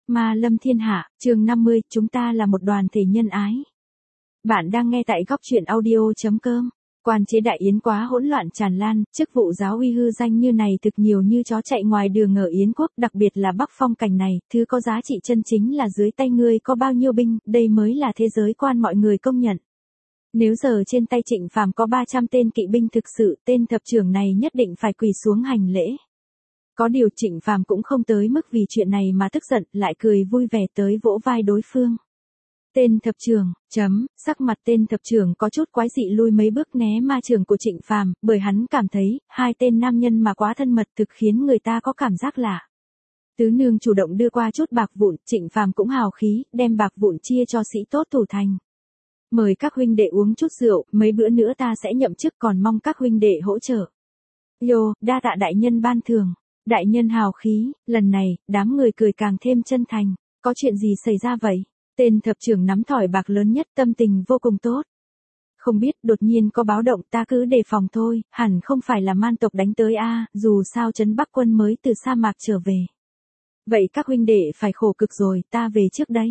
Ma lâm thiên hạ, chương 50, chúng ta là một đoàn thể nhân ái. Bạn đang nghe tại góc truyện audio.com. Quan chế đại yến quá hỗn loạn tràn lan, chức vụ giáo uy hư danh như này thực nhiều như chó chạy ngoài đường ở Yến quốc, đặc biệt là Bắc Phong cảnh này, thứ có giá trị chân chính là dưới tay ngươi có bao nhiêu binh, đây mới là thế giới quan mọi người công nhận. Nếu giờ trên tay Trịnh Phàm có 300 tên kỵ binh thực sự, tên thập trưởng này nhất định phải quỳ xuống hành lễ. Có điều Trịnh Phàm cũng không tới mức vì chuyện này mà tức giận, lại cười vui vẻ tới vỗ vai đối phương. Tên thập trưởng, sắc mặt tên thập trưởng có chút quái dị lui mấy bước né ma trường của Trịnh Phàm, bởi hắn cảm thấy, hai tên nam nhân mà quá thân mật thực khiến người ta có cảm giác lạ. Tứ nương chủ động đưa qua chút bạc vụn, Trịnh Phàm cũng hào khí, đem bạc vụn chia cho sĩ tốt thủ thành. Mời các huynh đệ uống chút rượu, mấy bữa nữa ta sẽ nhậm chức, còn mong các huynh đệ hỗ trợ. Đa tạ đại nhân ban thưởng. Đại nhân hào khí, lần này, đám người cười càng thêm chân thành. Có chuyện gì xảy ra vậy? Tên thập trưởng nắm thỏi bạc lớn nhất, tâm tình vô cùng tốt. Không biết, đột nhiên có báo động, ta cứ đề phòng thôi, hẳn không phải là man tộc đánh tới a, dù sao trấn Bắc quân mới từ sa mạc trở về. Vậy các huynh đệ phải khổ cực rồi, ta về trước đây.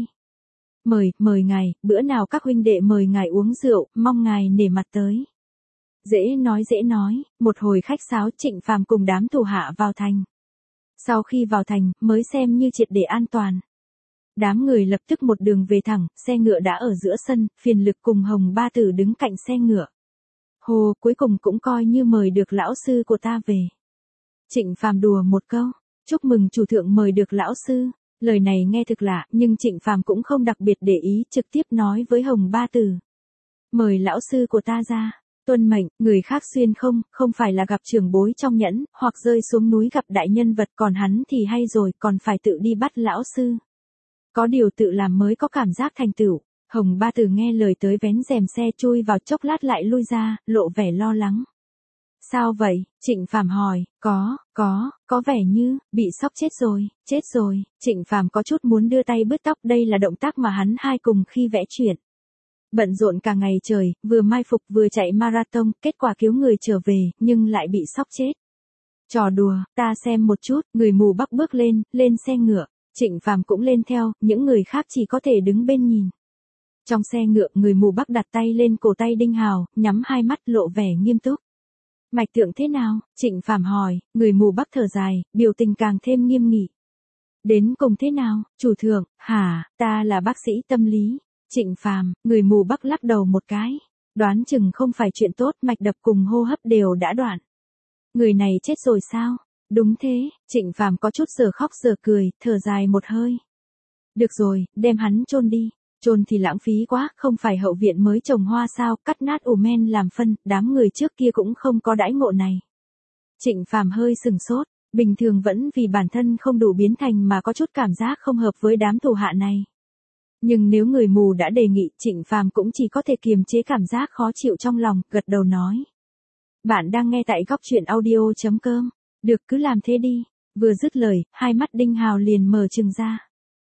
Mời ngài, bữa nào các huynh đệ mời ngài uống rượu, mong ngài nể mặt tới. Dễ nói, một hồi khách sáo, Trịnh Phàm cùng đám thủ hạ vào thành. Sau khi vào thành, mới xem như triệt để an toàn. Đám người lập tức một đường về thẳng, xe ngựa đã ở giữa sân, Phiền Lực cùng Hồng Ba Tử đứng cạnh xe ngựa. Hồ, cuối cùng cũng coi như mời được lão sư của ta về. Trịnh Phàm đùa một câu, chúc mừng chủ thượng mời được lão sư. Lời này nghe thực lạ, nhưng Trịnh Phàm cũng không đặc biệt để ý, trực tiếp nói với Hồng Ba Tử. Mời lão sư của ta ra. Tuân mệnh, người khác xuyên không phải là gặp trưởng bối trong nhẫn, hoặc rơi xuống núi gặp đại nhân vật, còn hắn thì hay rồi, còn phải tự đi bắt lão sư. Có điều tự làm mới có cảm giác thành tựu. Hồng Ba Tử nghe lời tới vén rèm xe chui vào, chốc lát lại lui ra, lộ vẻ lo lắng. Sao vậy? Trịnh Phàm hỏi. Có vẻ như, bị sốc chết rồi. Trịnh Phàm có chút muốn đưa tay bứt tóc, đây là động tác mà hắn hay cùng khi vẽ chuyện. Bận rộn cả ngày trời, vừa mai phục vừa chạy marathon, kết quả cứu người trở về, nhưng lại bị sốc chết. Trò đùa, ta xem một chút, người mù Bắc bước lên xe ngựa. Trịnh Phàm cũng lên theo, những người khác chỉ có thể đứng bên nhìn. Trong xe ngựa, người mù Bắc đặt tay lên cổ tay Đinh Hào, nhắm hai mắt lộ vẻ nghiêm túc. Mạch tượng thế nào? Trịnh Phàm hỏi, người mù Bắc thở dài, biểu tình càng thêm nghiêm nghị. Đến cùng thế nào, chủ thượng? Hả, ta là bác sĩ tâm lý. Trịnh Phàm, người mù Bắc lắc đầu một cái. Đoán chừng không phải chuyện tốt, mạch đập cùng hô hấp đều đã đoạn. Người này chết rồi sao? Đúng thế, Trịnh Phàm có chút giờ khóc giờ cười, thở dài một hơi. Được rồi, đem hắn chôn đi. Chôn thì lãng phí quá, không phải hậu viện mới trồng hoa sao, cắt nát ủ men làm phân, đám người trước kia cũng không có đãi ngộ này. Trịnh Phàm hơi sừng sốt, bình thường vẫn vì bản thân không đủ biến thành mà có chút cảm giác không hợp với đám thủ hạ này. Nhưng nếu người mù đã đề nghị, Trịnh Phàm cũng chỉ có thể kiềm chế cảm giác khó chịu trong lòng, gật đầu nói. Bạn đang nghe tại góc truyện audio.com. Được, cứ làm thế đi. Vừa dứt lời, hai mắt Đinh Hào liền mở trừng ra.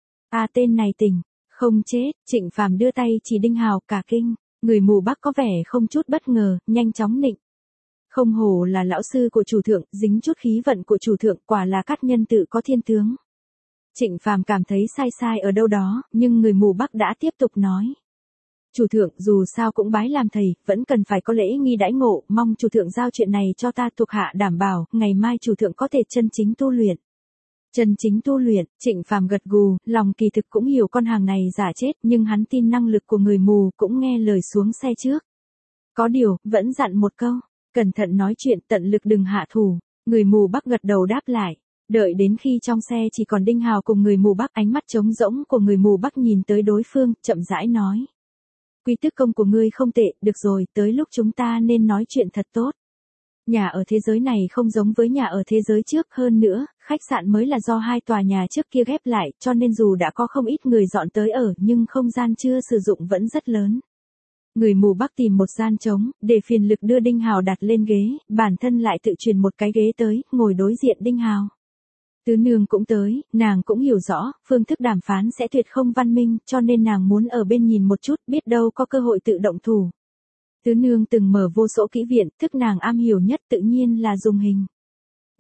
Tên này tỉnh, không chết. Trịnh Phàm đưa tay chỉ Đinh Hào, cả kinh. Người mù Bắc có vẻ không chút bất ngờ, nhanh chóng nịnh. Không hổ là lão sư của chủ thượng, dính chút khí vận của chủ thượng, quả là cát nhân tự có thiên tướng. Trịnh Phàm cảm thấy sai ở đâu đó, nhưng người mù Bắc đã tiếp tục nói. Chủ thượng, dù sao cũng bái làm thầy, vẫn cần phải có lễ nghi đãi ngộ, mong chủ thượng giao chuyện này cho ta, thuộc hạ đảm bảo, ngày mai chủ thượng có thể chân chính tu luyện. Chân chính tu luyện, Trịnh Phàm gật gù, lòng kỳ thực cũng hiểu con hàng này giả chết, nhưng hắn tin năng lực của người mù, cũng nghe lời xuống xe trước. Có điều, vẫn dặn một câu, cẩn thận nói chuyện, tận lực đừng hạ thủ. Người mù Bắc gật đầu đáp lại. Đợi đến khi trong xe chỉ còn Đinh Hào cùng người mù Bắc, ánh mắt trống rỗng của người mù Bắc nhìn tới đối phương, chậm rãi nói. Quy tước công của ngươi không tệ, được rồi, tới lúc chúng ta nên nói chuyện thật tốt. Nhà ở thế giới này không giống với nhà ở thế giới trước, hơn nữa, khách sạn mới là do hai tòa nhà trước kia ghép lại, cho nên dù đã có không ít người dọn tới ở, nhưng không gian chưa sử dụng vẫn rất lớn. Người mù Bắc tìm một gian trống, để Phiền Lực đưa Đinh Hào đặt lên ghế, bản thân lại tự truyền một cái ghế tới, ngồi đối diện Đinh Hào. Tứ nương cũng tới, nàng cũng hiểu rõ, phương thức đàm phán sẽ tuyệt không văn minh, cho nên nàng muốn ở bên nhìn một chút, biết đâu có cơ hội tự động thủ. Tứ nương từng mở vô số kỹ viện, thức nàng am hiểu nhất tự nhiên là dùng hình.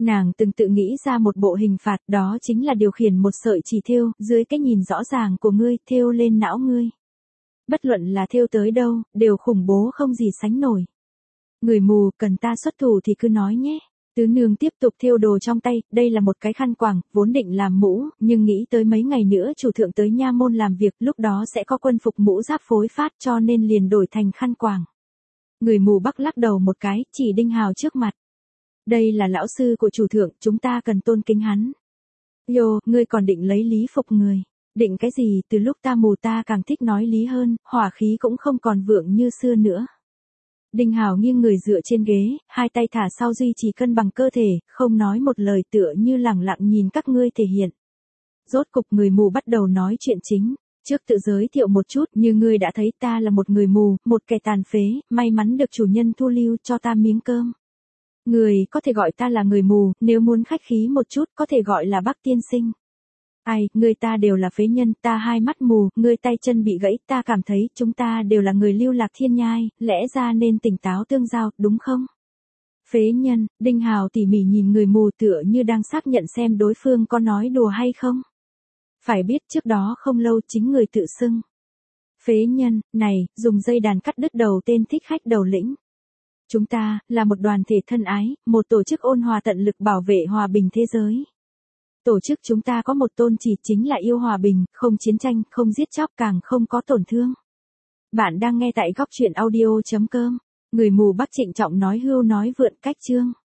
Nàng từng tự nghĩ ra một bộ hình phạt, đó chính là điều khiển một sợi chỉ thêu, dưới cái nhìn rõ ràng của ngươi, thêu lên não ngươi. Bất luận là thêu tới đâu, đều khủng bố không gì sánh nổi. Người mù, cần ta xuất thủ thì cứ nói nhé. Tứ nương tiếp tục thêu đồ trong tay, đây là một cái khăn quàng, vốn định làm mũ, nhưng nghĩ tới mấy ngày nữa chủ thượng tới nha môn làm việc, lúc đó sẽ có quân phục mũ giáp phối phát cho nên liền đổi thành khăn quàng. Người mù Bắc lắc đầu một cái, chỉ Đinh Hào trước mặt. Đây là lão sư của chủ thượng, chúng ta cần tôn kính hắn. Yo, ngươi còn định lấy lý phục người. Định cái gì, từ lúc ta mù ta càng thích nói lý hơn, hỏa khí cũng không còn vượng như xưa nữa. Đinh Hào nghiêng người dựa trên ghế, hai tay thả sau duy trì cân bằng cơ thể, không nói một lời tựa như lẳng lặng nhìn các ngươi thể hiện. Rốt cục người mù bắt đầu nói chuyện chính. Trước tự giới thiệu một chút, như ngươi đã thấy ta là một người mù, một kẻ tàn phế, may mắn được chủ nhân thu lưu cho ta miếng cơm. Người có thể gọi ta là người mù, nếu muốn khách khí một chút có thể gọi là bác tiên sinh. Ai, người ta đều là phế nhân, ta hai mắt mù, người tay chân bị gãy, ta cảm thấy chúng ta đều là người lưu lạc thiên nhai, lẽ ra nên tỉnh táo tương giao, đúng không? Phế nhân, Đinh Hào tỉ mỉ nhìn người mù tựa như đang xác nhận xem đối phương có nói đùa hay không. Phải biết trước đó không lâu chính người tự xưng. Phế nhân, này, dùng dây đàn cắt đứt đầu tên thích khách đầu lĩnh. Chúng ta, là một đoàn thể thân ái, một tổ chức ôn hòa tận lực bảo vệ hòa bình thế giới. Tổ chức chúng ta có một tôn chỉ chính là yêu hòa bình, không chiến tranh, không giết chóc, càng không có tổn thương. Bạn đang nghe tại góc truyện audio.com. Người mù Bắc trịnh trọng nói hưu nói vượn cách chương.